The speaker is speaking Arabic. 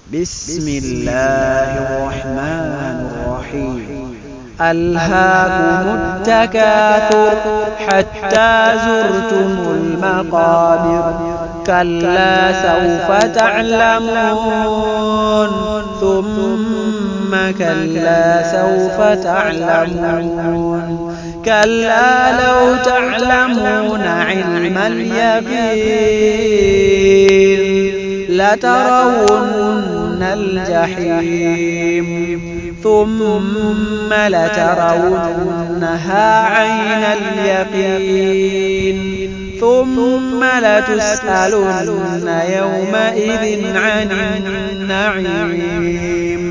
بسم الله الرحمن الرحيم. ألهاكم التكاثر حتى زرتم المقابر كلا سوف تعلمون ثم كلا سوف تعلمون كلا لو تعلمون علم اليقين لترون الجحيم ثم لترونها عين اليقين ثم لتسألن يومئذ عن النعيم